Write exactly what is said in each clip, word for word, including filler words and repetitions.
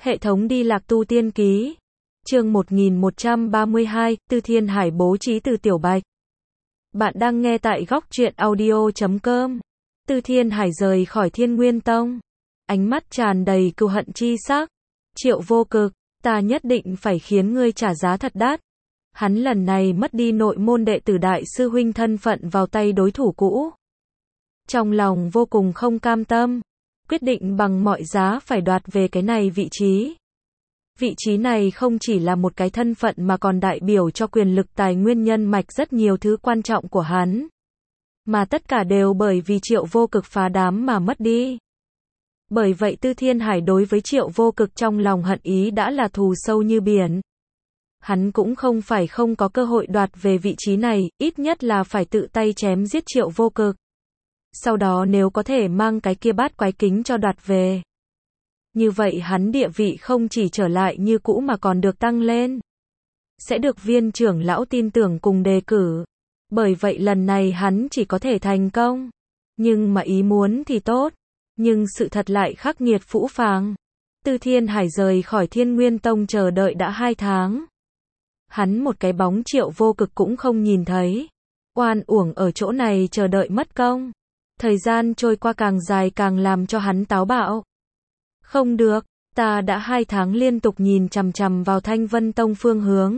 Hệ thống đi lạc tu tiên ký. Chương một nghìn một trăm ba mươi hai, Tư Thiên Hải bố trí từ Tiểu Bạch. Bạn đang nghe tại góc truyện audio chấm com. Tư Thiên Hải rời khỏi Thiên Nguyên Tông. Ánh mắt tràn đầy cừu hận chi sắc. Triệu Vô Cực, ta nhất định phải khiến ngươi trả giá thật đắt. Hắn lần này mất đi nội môn đệ tử đại sư huynh thân phận vào tay đối thủ cũ. Trong lòng vô cùng không cam tâm. Quyết định bằng mọi giá phải đoạt về cái này vị trí. Vị trí này không chỉ là một cái thân phận mà còn đại biểu cho quyền lực tài nguyên nhân mạch rất nhiều thứ quan trọng của hắn. Mà tất cả đều bởi vì Triệu Vô Cực phá đám mà mất đi. Bởi vậy Tư Thiên Hải đối với Triệu Vô Cực trong lòng hận ý đã là thù sâu như biển. Hắn cũng không phải không có cơ hội đoạt về vị trí này, ít nhất là phải tự tay chém giết Triệu Vô Cực. Sau đó nếu có thể mang cái kia bát quái kính cho đoạt về. Như vậy hắn địa vị không chỉ trở lại như cũ mà còn được tăng lên. Sẽ được viên trưởng lão tin tưởng cùng đề cử. Bởi vậy lần này hắn chỉ có thể thành công. Nhưng mà ý muốn thì tốt. Nhưng sự thật lại khắc nghiệt phũ phàng. Tư Thiên Hải rời khỏi Thiên Nguyên Tông chờ đợi đã hai tháng. Hắn một cái bóng Triệu Vô Cực cũng không nhìn thấy. Oan uổng ở chỗ này chờ đợi mất công. Thời gian trôi qua càng dài càng làm cho hắn táo bạo. Không được, ta đã hai tháng liên tục nhìn chằm chằm vào Thanh Vân Tông phương hướng.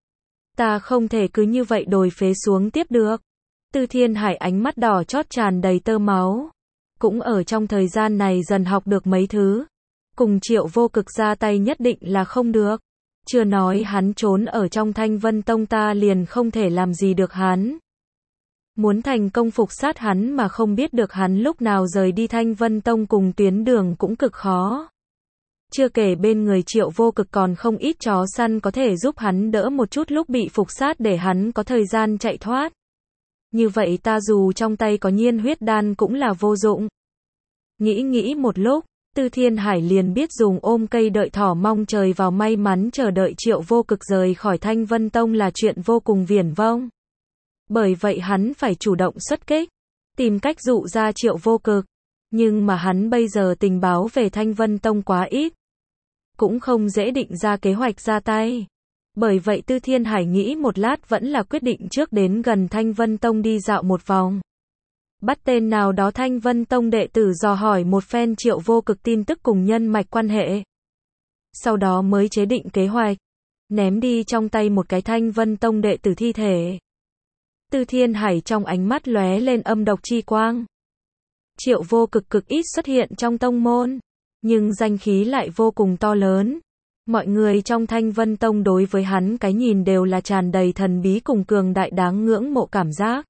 Ta không thể cứ như vậy đồi phế xuống tiếp được. Tư Thiên Hải ánh mắt đỏ chót tràn đầy tơ máu. Cũng ở trong thời gian này dần học được mấy thứ. Cùng Triệu Vô Cực ra tay nhất định là không được. Chưa nói hắn trốn ở trong Thanh Vân Tông ta liền không thể làm gì được hắn. Muốn thành công phục sát hắn mà không biết được hắn lúc nào rời đi Thanh Vân Tông cùng tuyến đường cũng cực khó. Chưa kể bên người Triệu Vô Cực còn không ít chó săn có thể giúp hắn đỡ một chút lúc bị phục sát để hắn có thời gian chạy thoát. Như vậy ta dù trong tay có nhiên huyết đan cũng là vô dụng. Nghĩ nghĩ một lúc, Tư Thiên Hải liền biết dùng ôm cây đợi thỏ mong trời vào may mắn chờ đợi Triệu Vô Cực rời khỏi Thanh Vân Tông là chuyện vô cùng viển vông. Bởi vậy hắn phải chủ động xuất kích, tìm cách dụ ra Triệu Vô Cực. Nhưng mà hắn bây giờ tình báo về Thanh Vân Tông quá ít. Cũng không dễ định ra kế hoạch ra tay. Bởi vậy Tư Thiên Hải nghĩ một lát vẫn là quyết định trước đến gần Thanh Vân Tông đi dạo một vòng. Bắt tên nào đó Thanh Vân Tông đệ tử dò hỏi một phen Triệu Vô Cực tin tức cùng nhân mạch quan hệ. Sau đó mới chế định kế hoạch. Ném đi trong tay một cái Thanh Vân Tông đệ tử thi thể. Tư Thiên Hải trong ánh mắt lóe lên âm độc chi quang. Triệu Vô Cực cực ít xuất hiện trong tông môn. Nhưng danh khí lại vô cùng to lớn. Mọi người trong Thanh Vân Tông đối với hắn cái nhìn đều là tràn đầy thần bí cùng cường đại đáng ngưỡng mộ cảm giác.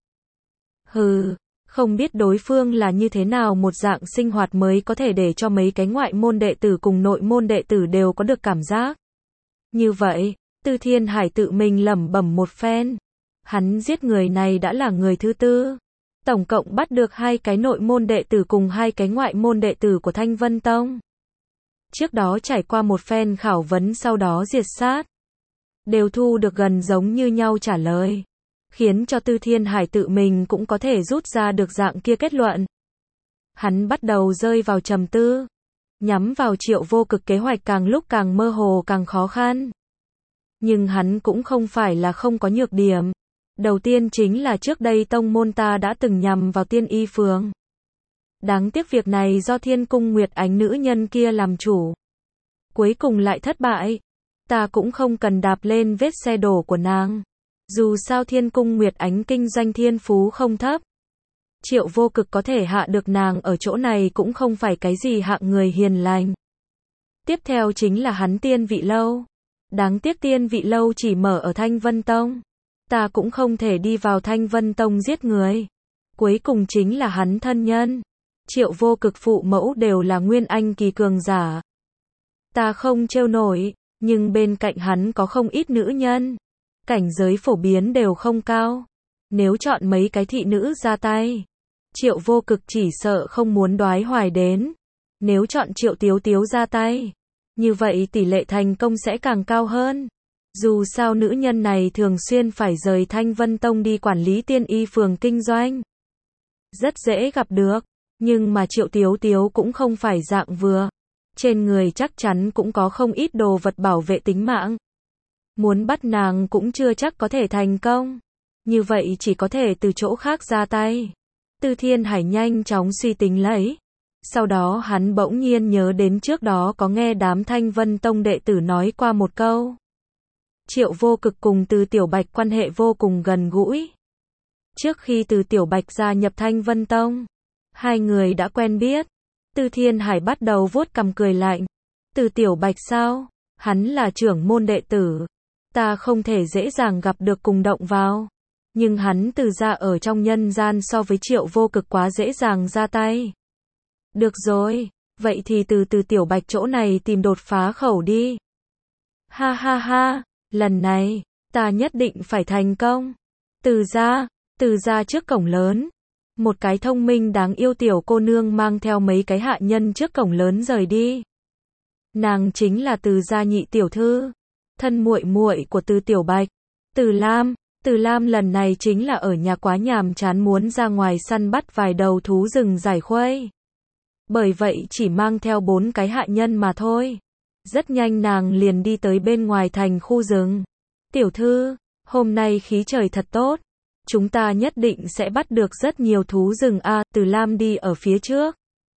Hừ, không biết đối phương là như thế nào một dạng sinh hoạt mới có thể để cho mấy cái ngoại môn đệ tử cùng nội môn đệ tử đều có được cảm giác. Như vậy, Tư Thiên Hải tự mình lẩm bẩm một phen. Hắn giết người này đã là người thứ tư. Tổng cộng bắt được hai cái nội môn đệ tử cùng hai cái ngoại môn đệ tử của Thanh Vân Tông. Trước đó trải qua một phen khảo vấn sau đó diệt sát. Đều thu được gần giống như nhau trả lời. Khiến cho Tư Thiên Hải tự mình cũng có thể rút ra được dạng kia kết luận. Hắn bắt đầu rơi vào trầm tư. Nhắm vào Triệu Vô Cực kế hoạch càng lúc càng mơ hồ càng khó khăn. Nhưng hắn cũng không phải là không có nhược điểm. Đầu tiên chính là trước đây tông môn ta đã từng nhằm vào Tiên Y Phường. Đáng tiếc việc này do Thiên Cung Nguyệt Ánh nữ nhân kia làm chủ. Cuối cùng lại thất bại. Ta cũng không cần đạp lên vết xe đổ của nàng. Dù sao Thiên Cung Nguyệt Ánh kinh doanh thiên phú không thấp. Triệu Vô Cực có thể hạ được nàng ở chỗ này cũng không phải cái gì hạng người hiền lành. Tiếp theo chính là hắn Tiên Vị Lâu. Đáng tiếc Tiên Vị Lâu chỉ mở ở Thanh Vân Tông. Ta cũng không thể đi vào Thanh Vân Tông giết người. Cuối cùng chính là hắn thân nhân. Triệu Vô Cực phụ mẫu đều là nguyên anh kỳ cường giả. Ta không trêu nổi, nhưng bên cạnh hắn có không ít nữ nhân. Cảnh giới phổ biến đều không cao. Nếu chọn mấy cái thị nữ ra tay, Triệu Vô Cực chỉ sợ không muốn đoái hoài đến. Nếu chọn Triệu Tiếu Tiếu ra tay, như vậy tỷ lệ thành công sẽ càng cao hơn. Dù sao nữ nhân này thường xuyên phải rời Thanh Vân Tông đi quản lý Tiên Y Phường kinh doanh. Rất dễ gặp được, nhưng mà Triệu Tiếu Tiếu cũng không phải dạng vừa. Trên người chắc chắn cũng có không ít đồ vật bảo vệ tính mạng. Muốn bắt nàng cũng chưa chắc có thể thành công. Như vậy chỉ có thể từ chỗ khác ra tay. Từ Thiên Hải nhanh chóng suy tính lấy. Sau đó hắn bỗng nhiên nhớ đến trước đó có nghe đám Thanh Vân Tông đệ tử nói qua một câu. Triệu Vô Cực cùng Từ Tiểu Bạch quan hệ vô cùng gần gũi. Trước khi Từ Tiểu Bạch gia nhập Thanh Vân Tông, hai người đã quen biết. Từ Thiên Hải bắt đầu vuốt cằm cười lạnh. Từ Tiểu Bạch sao? Hắn là trưởng môn đệ tử. Ta không thể dễ dàng gặp được cùng động vào. Nhưng hắn Từ gia ở trong nhân gian so với Triệu Vô Cực quá dễ dàng ra tay. Được rồi, vậy thì từ Từ Tiểu Bạch chỗ này tìm đột phá khẩu đi. Ha ha ha, lần này, ta nhất định phải thành công. Từ gia, từ gia trước cổng lớn. Một cái thông minh đáng yêu tiểu cô nương mang theo mấy cái hạ nhân trước cổng lớn rời đi. Nàng chính là Từ gia nhị tiểu thư, thân muội muội của Từ Tiểu Bạch. Từ Lam, Từ Lam lần này chính là ở nhà quá nhàm chán muốn ra ngoài săn bắt vài đầu thú rừng giải khuây. Bởi vậy chỉ mang theo bốn cái hạ nhân mà thôi. Rất nhanh nàng liền đi tới bên ngoài thành khu rừng. Tiểu thư, hôm nay khí trời thật tốt. Chúng ta nhất định sẽ bắt được rất nhiều thú rừng a. À, Từ Lam đi ở phía trước.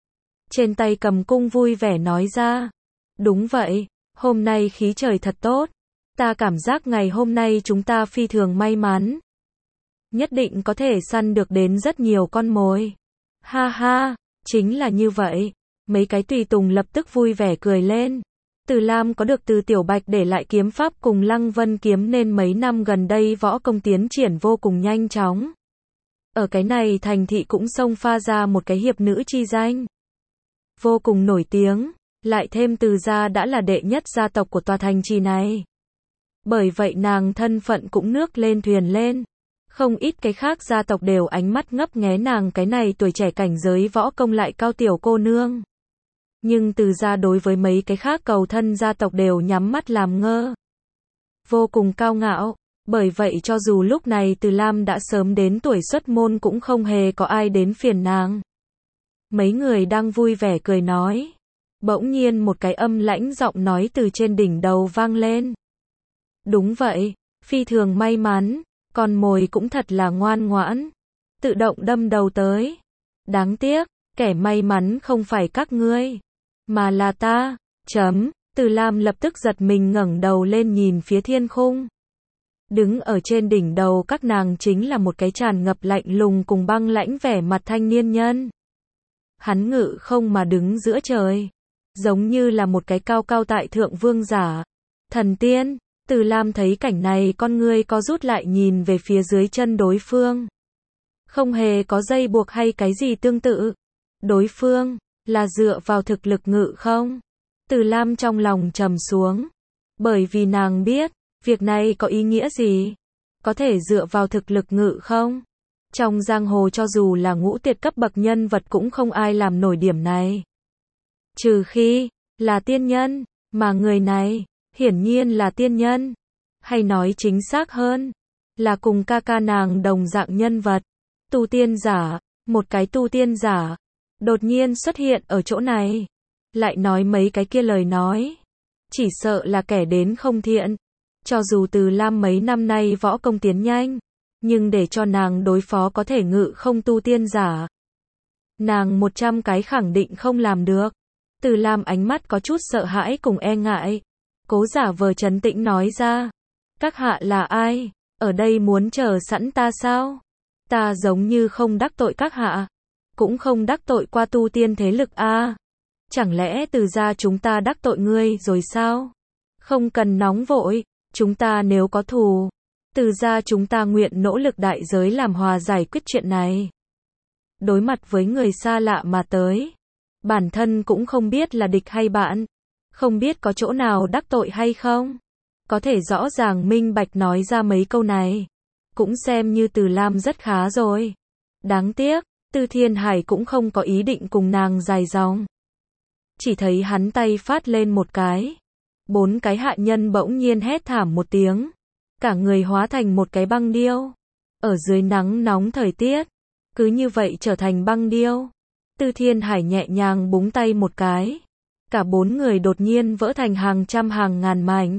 Trên tay cầm cung vui vẻ nói ra. Đúng vậy, hôm nay khí trời thật tốt. Ta cảm giác ngày hôm nay chúng ta phi thường may mắn. Nhất định có thể săn được đến rất nhiều con mồi. Ha ha, chính là như vậy. Mấy cái tùy tùng lập tức vui vẻ cười lên. Từ Lam có được Từ Tiểu Bạch để lại kiếm pháp cùng Lăng Vân kiếm nên mấy năm gần đây võ công tiến triển vô cùng nhanh chóng. Ở cái này thành thị cũng xông pha ra một cái hiệp nữ chi danh. Vô cùng nổi tiếng, lại thêm Từ gia đã là đệ nhất gia tộc của tòa thành trì này. Bởi vậy nàng thân phận cũng nước lên thuyền lên. Không ít cái khác gia tộc đều ánh mắt ngấp nghé nàng cái này tuổi trẻ cảnh giới võ công lại cao tiểu cô nương. Nhưng Từ gia đối với mấy cái khác cầu thân gia tộc đều nhắm mắt làm ngơ. Vô cùng cao ngạo, bởi vậy cho dù lúc này Từ Lam đã sớm đến tuổi xuất môn cũng không hề có ai đến phiền nàng. Mấy người đang vui vẻ cười nói. Bỗng nhiên một cái âm lãnh giọng nói từ trên đỉnh đầu vang lên. Đúng vậy, phi thường may mắn, con mồi cũng thật là ngoan ngoãn. Tự động đâm đầu tới. Đáng tiếc, kẻ may mắn không phải các ngươi, mà là ta. Chấm, Từ Lam lập tức giật mình ngẩng đầu lên nhìn phía thiên khung. Đứng ở trên đỉnh đầu các nàng chính là một cái tràn ngập lạnh lùng cùng băng lãnh vẻ mặt thanh niên nhân. Hắn ngự không mà đứng giữa trời, giống như là một cái cao cao tại thượng vương giả. Thần tiên, Từ Lam thấy cảnh này con ngươi co rút lại nhìn về phía dưới chân đối phương. Không hề có dây buộc hay cái gì tương tự. Đối phương là dựa vào thực lực ngự không? Từ Lam trong lòng trầm xuống. Bởi vì nàng biết, việc này có ý nghĩa gì? Có thể dựa vào thực lực ngự không? Trong giang hồ cho dù là ngũ tuyệt cấp bậc nhân vật cũng không ai làm nổi điểm này. Trừ khi là tiên nhân, mà người này hiển nhiên là tiên nhân. Hay nói chính xác hơn, là cùng ca ca nàng đồng dạng nhân vật. Tu tiên giả, một cái tu tiên giả, đột nhiên xuất hiện ở chỗ này. Lại nói mấy cái kia lời nói. Chỉ sợ là kẻ đến không thiện. Cho dù Từ Lam mấy năm nay võ công tiến nhanh, nhưng để cho nàng đối phó có thể ngự không tu tiên giả, nàng một trăm cái khẳng định không làm được. Từ Lam ánh mắt có chút sợ hãi cùng e ngại. Cố giả vờ trấn tĩnh nói ra. Các hạ là ai? Ở đây muốn chờ sẵn ta sao? Ta giống như không đắc tội các hạ. Cũng không đắc tội qua tu tiên thế lực a. À. Chẳng lẽ Từ gia chúng ta đắc tội ngươi rồi sao? Không cần nóng vội. Chúng ta nếu có thù, Từ gia chúng ta nguyện nỗ lực đại giới làm hòa giải quyết chuyện này. Đối mặt với người xa lạ mà tới, bản thân cũng không biết là địch hay bạn, không biết có chỗ nào đắc tội hay không. Có thể rõ ràng minh bạch nói ra mấy câu này, cũng xem như Từ Lam rất khá rồi. Đáng tiếc, Từ Thiên Hải cũng không có ý định cùng nàng dài dòng. Chỉ thấy hắn tay phát lên một cái. Bốn cái hạ nhân bỗng nhiên hét thảm một tiếng. Cả người hóa thành một cái băng điêu. Ở dưới nắng nóng thời tiết, cứ như vậy trở thành băng điêu. Từ Thiên Hải nhẹ nhàng búng tay một cái. cả bốn người đột nhiên vỡ thành hàng trăm hàng ngàn mảnh.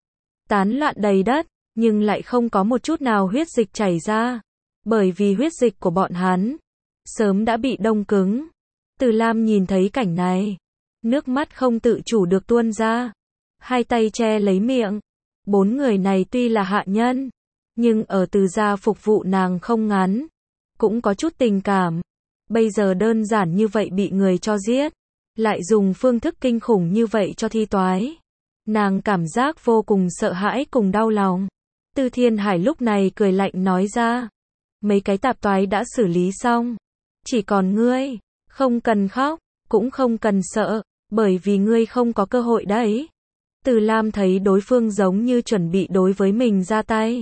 Tán loạn đầy đất, nhưng lại không có một chút nào huyết dịch chảy ra. Bởi vì huyết dịch của bọn hắn sớm đã bị đông cứng. Từ Lam nhìn thấy cảnh này, nước mắt không tự chủ được tuôn ra. Hai tay che lấy miệng. Bốn người này tuy là hạ nhân, nhưng ở Từ gia phục vụ nàng không ngắn, cũng có chút tình cảm. Bây giờ đơn giản như vậy bị người cho giết, lại dùng phương thức kinh khủng như vậy cho thi toái. Nàng cảm giác vô cùng sợ hãi cùng đau lòng. Từ Thiên Hải lúc này cười lạnh nói ra, mấy cái tạp toái đã xử lý xong, chỉ còn ngươi, không cần khóc, cũng không cần sợ, bởi vì ngươi không có cơ hội đấy. Từ Lam thấy đối phương giống như chuẩn bị đối với mình ra tay.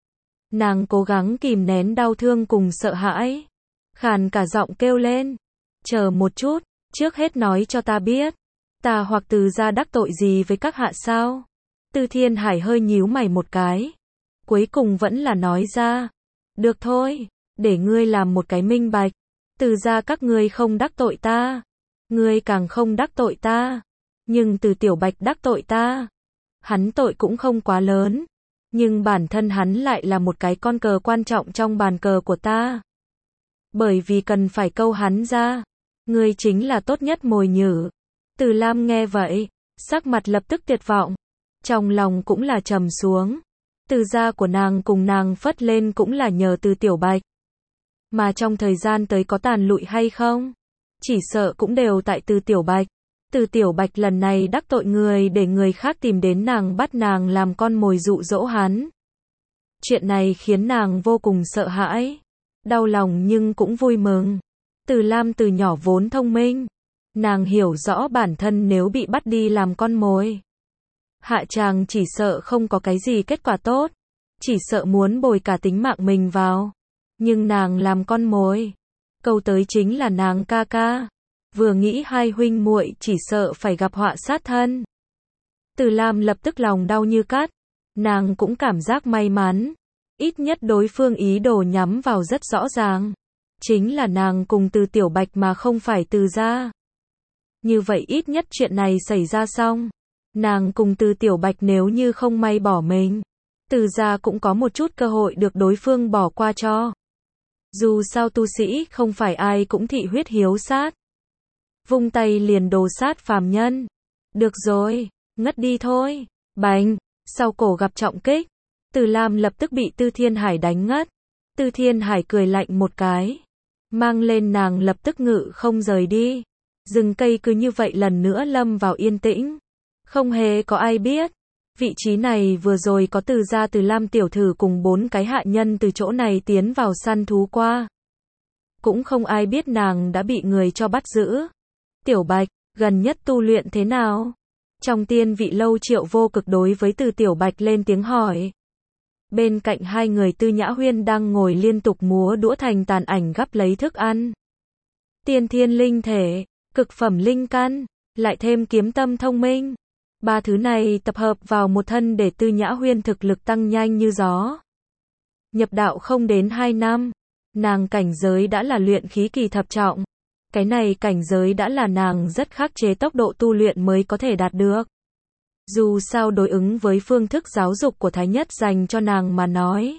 Nàng cố gắng kìm nén đau thương cùng sợ hãi, khàn cả giọng kêu lên, chờ một chút, trước hết nói cho ta biết, ta hoặc Từ gia đắc tội gì với các hạ sao? Từ Thiên Hải hơi nhíu mày một cái, cuối cùng vẫn là nói ra, được thôi, để ngươi làm một cái minh bạch, Từ gia các ngươi không đắc tội ta, ngươi càng không đắc tội ta, nhưng Từ Tiểu Bạch đắc tội ta. Hắn tội cũng không quá lớn, nhưng bản thân hắn lại là một cái con cờ quan trọng trong bàn cờ của ta. Bởi vì cần phải câu hắn ra, ngươi chính là tốt nhất mồi nhử. Từ Lam nghe vậy, sắc mặt lập tức tuyệt vọng, trong lòng cũng là trầm xuống. Từ gia của nàng cùng nàng phất lên cũng là nhờ Từ Tiểu Bạch. Mà trong thời gian tới có tàn lụi hay không, chỉ sợ cũng đều tại Từ Tiểu Bạch. Từ Tiểu Bạch lần này đắc tội người để người khác tìm đến nàng bắt nàng làm con mồi dụ dỗ hắn. Chuyện này khiến nàng vô cùng sợ hãi, đau lòng nhưng cũng vui mừng. Từ Lam từ nhỏ vốn thông minh, nàng hiểu rõ bản thân nếu bị bắt đi làm con mồi, hạ tràng chỉ sợ không có cái gì kết quả tốt, chỉ sợ muốn bồi cả tính mạng mình vào. Nhưng nàng làm con mồi, câu tới chính là nàng ca ca. Vừa nghĩ hai huynh muội chỉ sợ phải gặp họa sát thân. Từ Lam lập tức lòng đau như cắt, nàng cũng cảm giác may mắn, ít nhất đối phương ý đồ nhắm vào rất rõ ràng, chính là nàng cùng Từ Tiểu Bạch mà không phải Từ gia. Như vậy ít nhất chuyện này xảy ra xong, nàng cùng Từ Tiểu Bạch nếu như không may bỏ mình, Từ gia cũng có một chút cơ hội được đối phương bỏ qua cho. Dù sao tu sĩ không phải ai cũng thị huyết hiếu sát. Vung tay liền đồ sát phàm nhân. Được rồi, ngất đi thôi. Bành, sau cổ gặp trọng kích, Từ Lam lập tức bị Từ Thiên Hải đánh ngất. Từ Thiên Hải cười lạnh một cái, mang lên nàng lập tức ngự không rời đi. Rừng cây cứ như vậy lần nữa lâm vào yên tĩnh. Không hề có ai biết, vị trí này vừa rồi có Từ gia Từ Lam tiểu thử cùng bốn cái hạ nhân từ chỗ này tiến vào săn thú qua. Cũng không ai biết nàng đã bị người cho bắt giữ. Tiểu Bạch, gần nhất tu luyện thế nào? Trong tiên vị lâu Triệu Vô Cực đối với Từ Tiểu Bạch lên tiếng hỏi. Bên cạnh hai người Tư Nhã Huyên đang ngồi liên tục múa đũa thành tàn ảnh gắp lấy thức ăn. Tiên thiên linh thể, cực phẩm linh căn, lại thêm kiếm tâm thông minh. Ba thứ này tập hợp vào một thân để Tư Nhã Huyên thực lực tăng nhanh như gió. Nhập đạo không đến hai năm, nàng cảnh giới đã là luyện khí kỳ thập trọng. Cái này cảnh giới đã là nàng rất khắc chế tốc độ tu luyện mới có thể đạt được. Dù sao đối ứng với phương thức giáo dục của Thái Nhất dành cho nàng mà nói,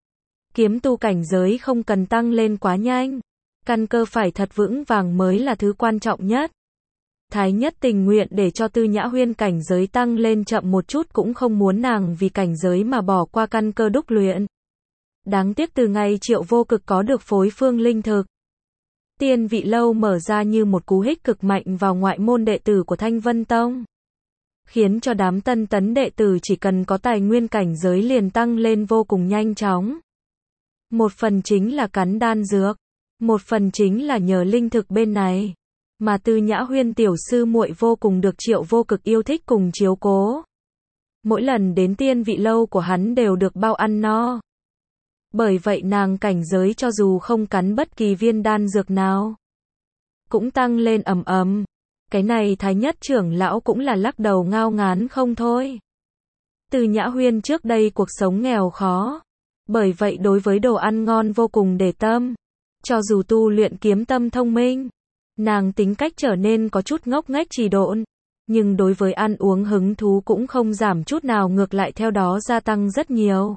kiếm tu cảnh giới không cần tăng lên quá nhanh, căn cơ phải thật vững vàng mới là thứ quan trọng nhất. Thái Nhất tình nguyện để cho Tư Nhã Huyên cảnh giới tăng lên chậm một chút cũng không muốn nàng vì cảnh giới mà bỏ qua căn cơ đúc luyện. Đáng tiếc từ ngày Triệu Vô Cực có được phối phương linh thực, tiên vị lâu mở ra như một cú hích cực mạnh vào ngoại môn đệ tử của Thanh Vân Tông, khiến cho đám tân tấn đệ tử chỉ cần có tài nguyên cảnh giới liền tăng lên vô cùng nhanh chóng. Một phần chính là cắn đan dược, một phần chính là nhờ linh thực bên này, mà Tư Nhã Huyên tiểu sư muội vô cùng được Triệu Vô Cực yêu thích cùng chiếu cố. Mỗi lần đến tiên vị lâu của hắn đều được bao ăn no. Bởi vậy nàng cảnh giới cho dù không cắn bất kỳ viên đan dược nào, cũng tăng lên ầm ầm. Cái này Thái Nhất trưởng lão cũng là lắc đầu ngao ngán không thôi. Từ Nhã Huyên trước đây cuộc sống nghèo khó, bởi vậy đối với đồ ăn ngon vô cùng để tâm. Cho dù tu luyện kiếm tâm thông minh, nàng tính cách trở nên có chút ngốc nghếch trì độn, nhưng đối với ăn uống hứng thú cũng không giảm chút nào, ngược lại theo đó gia tăng rất nhiều.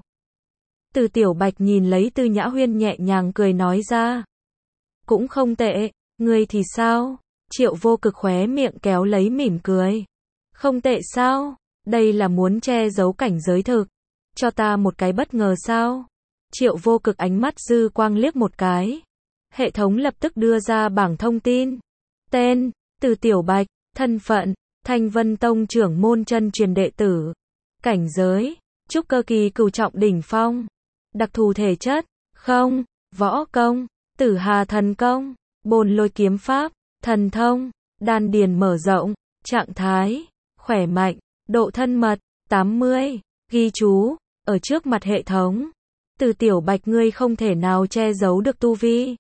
Từ Tiểu Bạch nhìn lấy Từ Nhã Huyên nhẹ nhàng cười nói ra. Cũng không tệ, ngươi thì sao? Triệu Vô Cực khóe miệng kéo lấy mỉm cười. Không tệ sao? Đây là muốn che giấu cảnh giới thực. Cho ta một cái bất ngờ sao? Triệu Vô Cực ánh mắt dư quang liếc một cái. Hệ thống lập tức đưa ra bảng thông tin. Tên, Từ Tiểu Bạch, thân phận, Thanh Vân Tông trưởng môn chân truyền đệ tử. Cảnh giới, trúc cơ kỳ cửu trọng đỉnh phong. Đặc thù thể chất, không, võ công, Tử Hà thần công, Bồn Lôi kiếm pháp, thần thông, đan điền mở rộng, trạng thái, khỏe mạnh, độ thân mật, tám mươi, ghi chú, ở trước mặt hệ thống. Từ Tiểu Bạch ngươi không thể nào che giấu được tu vi.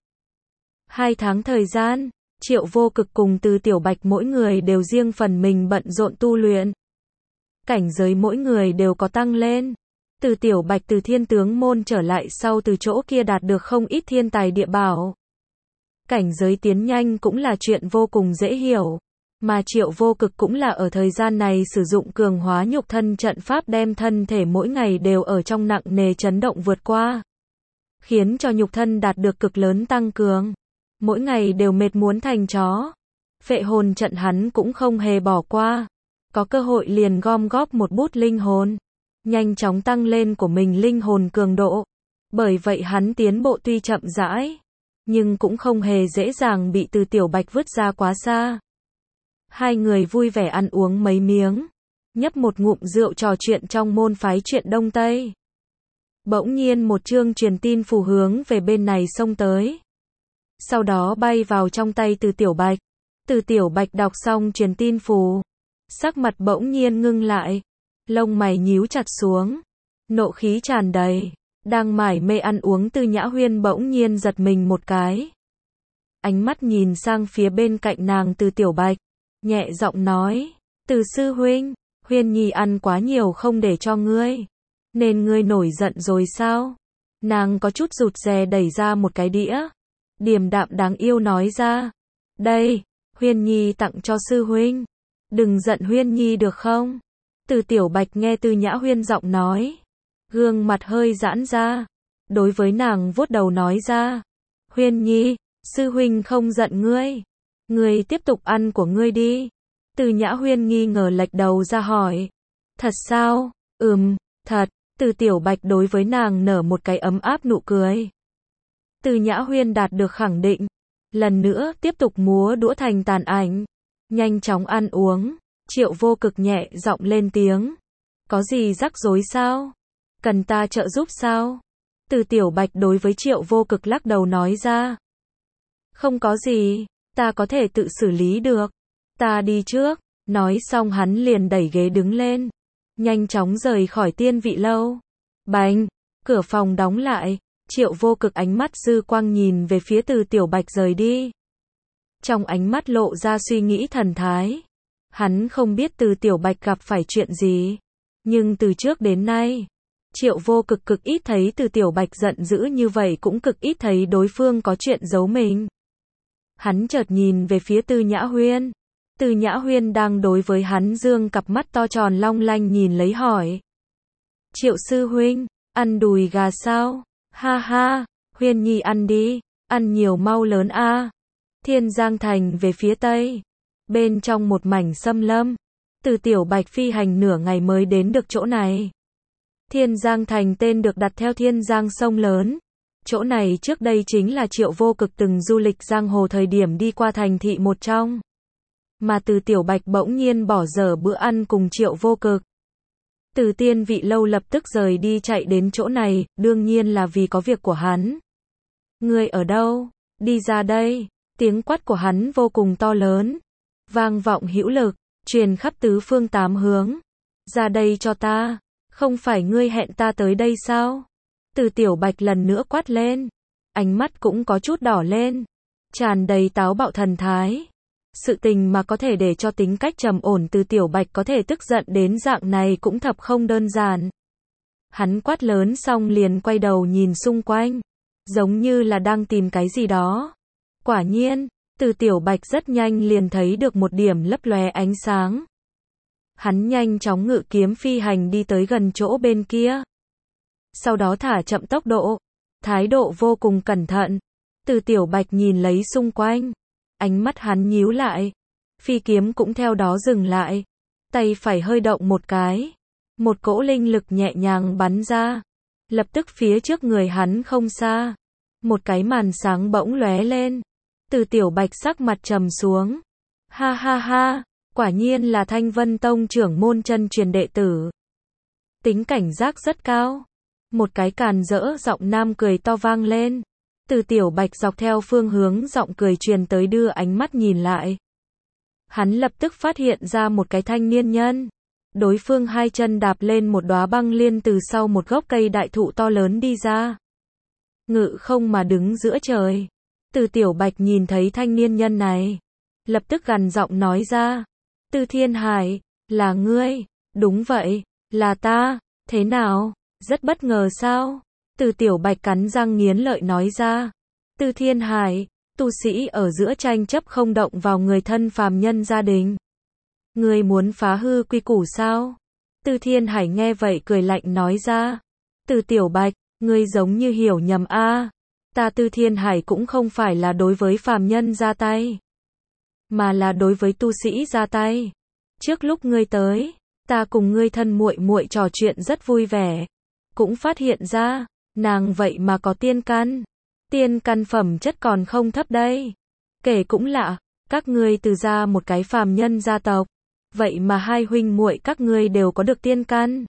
Hai tháng thời gian, Triệu Vô Cực cùng Từ Tiểu Bạch mỗi người đều riêng phần mình bận rộn tu luyện. Cảnh giới mỗi người đều có tăng lên. Từ Tiểu Bạch từ Thiên Tướng môn trở lại sau từ chỗ kia đạt được không ít thiên tài địa bảo. Cảnh giới tiến nhanh cũng là chuyện vô cùng dễ hiểu. Mà Triệu Vô Cực cũng là ở thời gian này sử dụng cường hóa nhục thân trận pháp đem thân thể mỗi ngày đều ở trong nặng nề chấn động vượt qua. Khiến cho nhục thân đạt được cực lớn tăng cường. Mỗi ngày đều mệt muốn thành chó. Phệ hồn trận hắn cũng không hề bỏ qua. Có cơ hội liền gom góp một bút linh hồn. Nhanh chóng tăng lên của mình linh hồn cường độ. Bởi vậy hắn tiến bộ tuy chậm rãi. Nhưng cũng không hề dễ dàng bị Từ Tiểu Bạch vứt ra quá xa. Hai người vui vẻ ăn uống mấy miếng. Nhấp một ngụm rượu trò chuyện trong môn phái chuyện Đông Tây. Bỗng nhiên một chương truyền tin phù hướng về bên này xông tới. Sau đó bay vào trong tay Từ Tiểu Bạch. Từ Tiểu Bạch đọc xong truyền tin phù. Sắc mặt bỗng nhiên ngưng lại. Lông mày nhíu chặt xuống. Nộ khí tràn đầy. Đang mải mê ăn uống Từ Nhã Huyên bỗng nhiên giật mình một cái. Ánh mắt nhìn sang phía bên cạnh nàng Từ Tiểu Bạch. Nhẹ giọng nói. Từ sư huynh, Huyên Nhi ăn quá nhiều không để cho ngươi. Nên ngươi nổi giận rồi sao? Nàng có chút rụt rè đẩy ra một cái đĩa. Điềm đạm đáng yêu nói ra. Đây, Huyên Nhi tặng cho sư huynh. Đừng giận Huyên Nhi được không? Từ Tiểu Bạch nghe Từ Nhã Huyên giọng nói. Gương mặt hơi giãn ra. Đối với nàng vuốt đầu nói ra. Huyên Nhi, sư huynh không giận ngươi. Ngươi tiếp tục ăn của ngươi đi. Từ Nhã Huyên nghi ngờ lệch đầu ra hỏi. Thật sao? Ừm, thật. Từ Tiểu Bạch đối với nàng nở một cái ấm áp nụ cười. Từ Nhã Huyên đạt được khẳng định. Lần nữa tiếp tục múa đũa thành tàn ảnh. Nhanh chóng ăn uống. Triệu Vô Cực nhẹ giọng lên tiếng. Có gì rắc rối sao? Cần ta trợ giúp sao? Từ Tiểu Bạch đối với Triệu Vô Cực lắc đầu nói ra. Không có gì, ta có thể tự xử lý được. Ta đi trước. Nói xong hắn liền đẩy ghế đứng lên. Nhanh chóng rời khỏi Tiên Vị lâu. Bành, cửa phòng đóng lại. Triệu Vô Cực ánh mắt dư quang nhìn về phía Từ Tiểu Bạch rời đi. Trong ánh mắt lộ ra suy nghĩ thần thái. Hắn không biết Từ Tiểu Bạch gặp phải chuyện gì. Nhưng từ trước đến nay, Triệu Vô Cực cực ít thấy Từ Tiểu Bạch giận dữ như vậy, cũng cực ít thấy đối phương có chuyện giấu mình. Hắn chợt nhìn về phía Từ Nhã Huyên. Từ Nhã Huyên đang đối với hắn dương cặp mắt to tròn long lanh nhìn lấy hỏi. Triệu sư huynh, ăn đùi gà sao? Ha ha, Huyên Nhi ăn đi, ăn nhiều mau lớn a. Thiên Giang Thành về phía tây. Bên trong một mảnh xâm lâm. Từ Tiểu Bạch phi hành nửa ngày mới đến được chỗ này. Thiên Giang Thành tên được đặt theo Thiên Giang sông lớn. Chỗ này trước đây chính là Triệu Vô Cực từng du lịch giang hồ thời điểm đi qua thành thị một trong. Mà Từ Tiểu Bạch bỗng nhiên bỏ dở bữa ăn cùng Triệu Vô Cực. Từ Tiên Vị lâu lập tức rời đi chạy đến chỗ này, đương nhiên là vì có việc của hắn. Ngươi ở đâu? Đi ra đây. Tiếng quát của hắn vô cùng to lớn, vang vọng hữu lực, truyền khắp tứ phương tám hướng. Ra đây cho ta, không phải ngươi hẹn ta tới đây sao? Từ Tiểu Bạch lần nữa quát lên, ánh mắt cũng có chút đỏ lên, tràn đầy táo bạo thần thái. Sự tình mà có thể để cho tính cách trầm ổn Từ Tiểu Bạch có thể tức giận đến dạng này cũng thập không đơn giản. Hắn quát lớn xong liền quay đầu nhìn xung quanh, giống như là đang tìm cái gì đó. Quả nhiên, Từ Tiểu Bạch rất nhanh liền thấy được một điểm lấp lóe ánh sáng. Hắn nhanh chóng ngự kiếm phi hành đi tới gần chỗ bên kia. Sau đó thả chậm tốc độ, thái độ vô cùng cẩn thận. Từ Tiểu Bạch nhìn lấy xung quanh, ánh mắt hắn nhíu lại, phi kiếm cũng theo đó dừng lại, tay phải hơi động một cái, một cỗ linh lực nhẹ nhàng bắn ra, lập tức phía trước người hắn không xa, một cái màn sáng bỗng lóe lên. Từ Tiểu Bạch sắc mặt trầm xuống, ha ha ha, quả nhiên là Thanh Vân Tông trưởng môn chân truyền đệ tử. Tính cảnh giác rất cao. Một cái càn rỡ giọng nam cười to vang lên. Từ Tiểu Bạch dọc theo phương hướng giọng cười truyền tới đưa ánh mắt nhìn lại. Hắn lập tức phát hiện ra một cái thanh niên nhân. Đối phương hai chân đạp lên một đóa băng liên từ sau một gốc cây đại thụ to lớn đi ra. Ngự không mà đứng giữa trời. Từ Tiểu Bạch nhìn thấy thanh niên nhân này, lập tức gằn giọng nói ra. Từ Thiên Hải, là ngươi? Đúng vậy, là ta, thế nào? Rất bất ngờ sao? Từ Tiểu Bạch cắn răng nghiến lợi nói ra. Từ Thiên Hải, tu sĩ ở giữa tranh chấp không động vào người thân phàm nhân gia đình. Ngươi muốn phá hư quy củ sao? Từ Thiên Hải nghe vậy cười lạnh nói ra. Từ Tiểu Bạch, ngươi giống như hiểu nhầm a. Ta Từ Thiên Hải cũng không phải là đối với phàm nhân ra tay, mà là đối với tu sĩ ra tay. Trước lúc ngươi tới, ta cùng ngươi thân muội muội trò chuyện rất vui vẻ, cũng phát hiện ra, nàng vậy mà có tiên căn. Tiên căn phẩm chất còn không thấp đây. Kể cũng lạ, các ngươi từ ra một cái phàm nhân gia tộc, vậy mà hai huynh muội các ngươi đều có được tiên căn.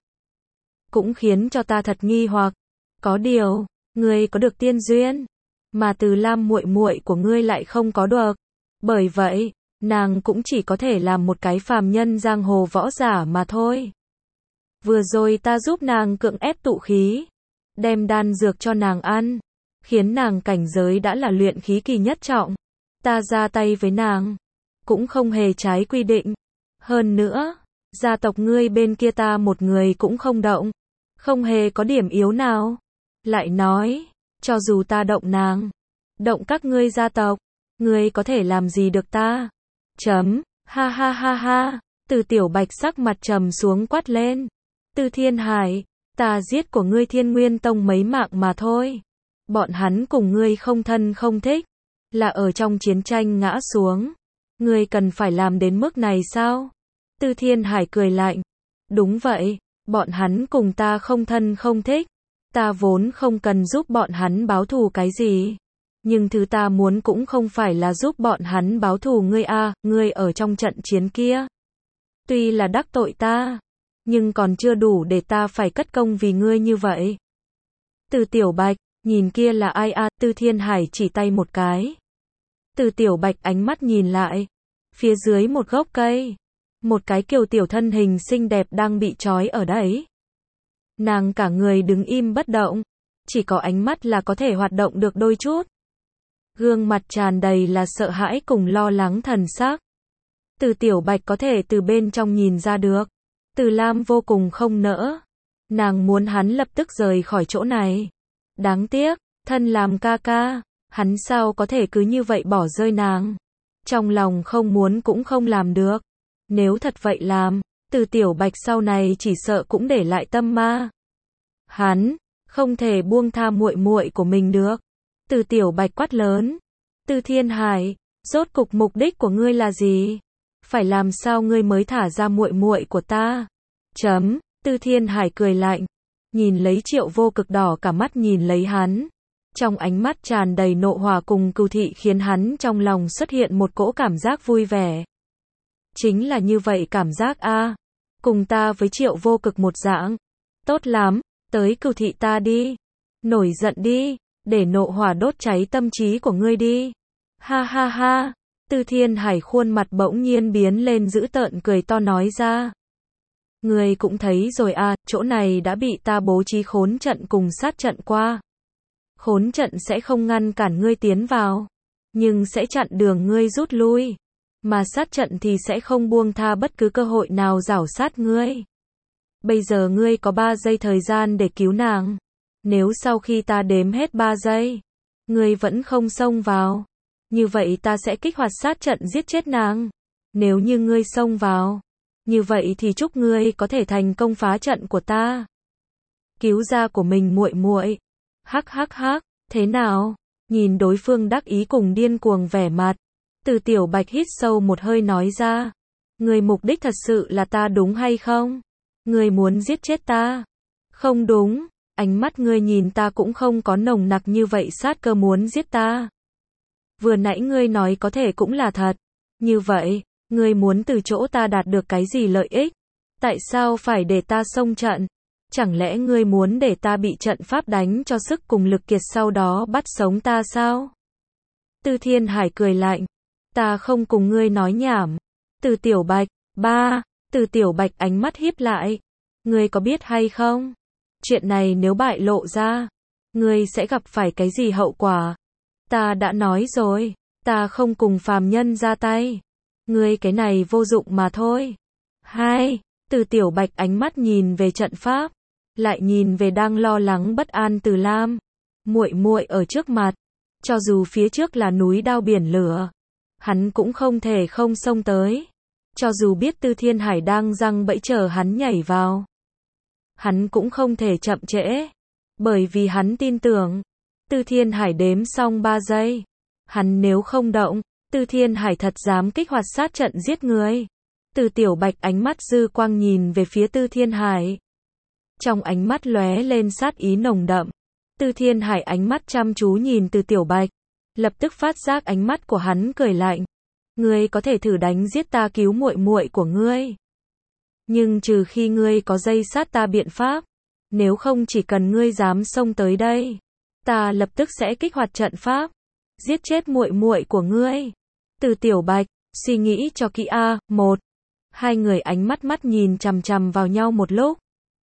Cũng khiến cho ta thật nghi hoặc. Có điều, ngươi có được tiên duyên, mà Từ Lam muội muội của ngươi lại không có được. Bởi vậy, nàng cũng chỉ có thể làm một cái phàm nhân giang hồ võ giả mà thôi. Vừa rồi ta giúp nàng cưỡng ép tụ khí, đem đan dược cho nàng ăn, khiến nàng cảnh giới đã là luyện khí kỳ nhất trọng. Ta ra tay với nàng, cũng không hề trái quy định. Hơn nữa, gia tộc ngươi bên kia ta một người cũng không động, không hề có điểm yếu nào. Lại nói, cho dù ta động nàng, động các ngươi gia tộc, ngươi có thể làm gì được ta? Chấm, ha ha ha ha. Từ Tiểu Bạch sắc mặt trầm xuống quát lên. Từ Thiên Hải, ta giết của ngươi Thiên Nguyên Tông mấy mạng mà thôi. Bọn hắn cùng ngươi không thân không thích, là ở trong chiến tranh ngã xuống. Ngươi cần phải làm đến mức này sao? Từ Thiên Hải cười lạnh. Đúng vậy, bọn hắn cùng ta không thân không thích. Ta vốn không cần giúp bọn hắn báo thù cái gì. Nhưng thứ ta muốn cũng không phải là giúp bọn hắn báo thù ngươi a, à, ngươi ở trong trận chiến kia. Tuy là đắc tội ta, nhưng còn chưa đủ để ta phải cất công vì ngươi như vậy. Từ Tiểu Bạch, nhìn kia là ai a? À? Từ Thiên Hải chỉ tay một cái. Từ Tiểu Bạch ánh mắt nhìn lại. Phía dưới một gốc cây, một cái kiều tiểu thân hình xinh đẹp đang bị trói ở đấy. Nàng cả người đứng im bất động, chỉ có ánh mắt là có thể hoạt động được đôi chút. Gương mặt tràn đầy là sợ hãi cùng lo lắng thần sắc. Từ Tiểu Bạch có thể từ bên trong nhìn ra được. Từ Lam vô cùng không nỡ. Nàng muốn hắn lập tức rời khỏi chỗ này. Đáng tiếc, thân làm ca ca, hắn sao có thể cứ như vậy bỏ rơi nàng. Trong lòng không muốn cũng không làm được. Nếu thật vậy làm, Từ Tiểu Bạch sau này chỉ sợ cũng để lại tâm ma. Hắn không thể buông tha muội muội của mình được. Từ Tiểu Bạch quát lớn. Từ Thiên Hải, rốt cục mục đích của ngươi là gì? Phải làm sao ngươi mới thả ra muội muội của ta? Chấm. Từ Thiên Hải cười lạnh, nhìn lấy Triệu Vô Cực đỏ cả mắt nhìn lấy hắn. Trong ánh mắt tràn đầy nộ hỏa cùng cừu thị khiến hắn trong lòng xuất hiện một cỗ cảm giác vui vẻ. Chính là như vậy cảm giác a, à. Cùng ta với Triệu Vô Cực một dạng. Tốt lắm, tới cừu thị ta đi. Nổi giận đi, để nộ hỏa đốt cháy tâm trí của ngươi đi. Ha ha ha. Từ Thiên Hải khuôn mặt bỗng nhiên biến lên dữ tợn cười to nói ra. Ngươi cũng thấy rồi à, chỗ này đã bị ta bố trí khốn trận cùng sát trận qua. Khốn trận sẽ không ngăn cản ngươi tiến vào, nhưng sẽ chặn đường ngươi rút lui. Mà sát trận thì sẽ không buông tha bất cứ cơ hội nào giảo sát ngươi. Bây giờ ngươi có ba giây thời gian để cứu nàng. Nếu sau khi ta đếm hết ba giây, ngươi vẫn không xông vào, như vậy ta sẽ kích hoạt sát trận giết chết nàng. Nếu như ngươi xông vào, Như vậy thì chúc ngươi có thể thành công phá trận của ta. Cứu ra của mình muội muội. Hắc hắc hắc, thế nào? Nhìn đối phương đắc ý cùng điên cuồng vẻ mặt, Từ Tiểu Bạch hít sâu một hơi nói ra. Ngươi mục đích thật sự là ta đúng hay không? Ngươi muốn giết chết ta? Không đúng, ánh mắt ngươi nhìn ta cũng không có nồng nặc như vậy sát cơ muốn giết ta. Vừa nãy ngươi nói có thể cũng là thật. Như vậy, ngươi muốn từ chỗ ta đạt được cái gì lợi ích? Tại sao phải để ta xông trận? Chẳng lẽ ngươi muốn để ta bị trận pháp đánh cho sức cùng lực kiệt sau đó bắt sống ta sao? Từ Thiên Hải cười lạnh. Ta không cùng ngươi nói nhảm. Từ Tiểu Bạch, ba, Từ Tiểu Bạch ánh mắt híp lại. Ngươi có biết hay không? Chuyện này nếu bại lộ ra, ngươi sẽ gặp phải cái gì hậu quả? Ta đã nói rồi, ta không cùng phàm nhân ra tay. Ngươi cái này vô dụng mà thôi. Hai, Từ Tiểu Bạch ánh mắt nhìn về trận pháp, lại nhìn về đang lo lắng bất an Từ Lam. Muội muội ở trước mặt, cho dù phía trước là núi đao biển lửa, hắn cũng không thể không xông tới. Cho dù biết Tư Thiên Hải đang giăng bẫy chờ hắn nhảy vào, hắn cũng không thể chậm trễ, bởi vì hắn tin tưởng. Tư Thiên Hải đếm xong ba giây, hắn nếu không động, Tư Thiên Hải thật dám kích hoạt sát trận giết người. Từ Tiểu Bạch ánh mắt dư quang nhìn về phía Tư Thiên Hải, trong ánh mắt lóe lên sát ý nồng đậm. Tư Thiên Hải ánh mắt chăm chú nhìn Từ Tiểu Bạch, lập tức phát giác ánh mắt của hắn cười lạnh. Ngươi có thể thử đánh giết ta cứu muội muội của ngươi, nhưng trừ khi ngươi có dây sát ta biện pháp, nếu không chỉ cần ngươi dám xông tới đây, ta lập tức sẽ kích hoạt trận pháp, giết chết muội muội của ngươi. Từ Tiểu Bạch, suy nghĩ cho kỹ a. Một, hai người ánh mắt mắt nhìn chằm chằm vào nhau một lúc.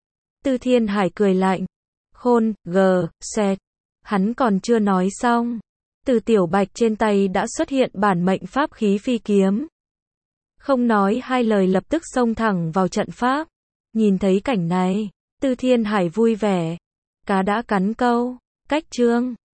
Tư Thiên Hải cười lạnh. Khôn, gờ, xẹt. Hắn còn chưa nói xong, Từ Tiểu Bạch trên tay đã xuất hiện bản mệnh pháp khí phi kiếm. Không nói hai lời lập tức xông thẳng vào trận pháp. Nhìn thấy cảnh này, Tư Thiên Hải vui vẻ. Cá đã cắn câu. Cách chương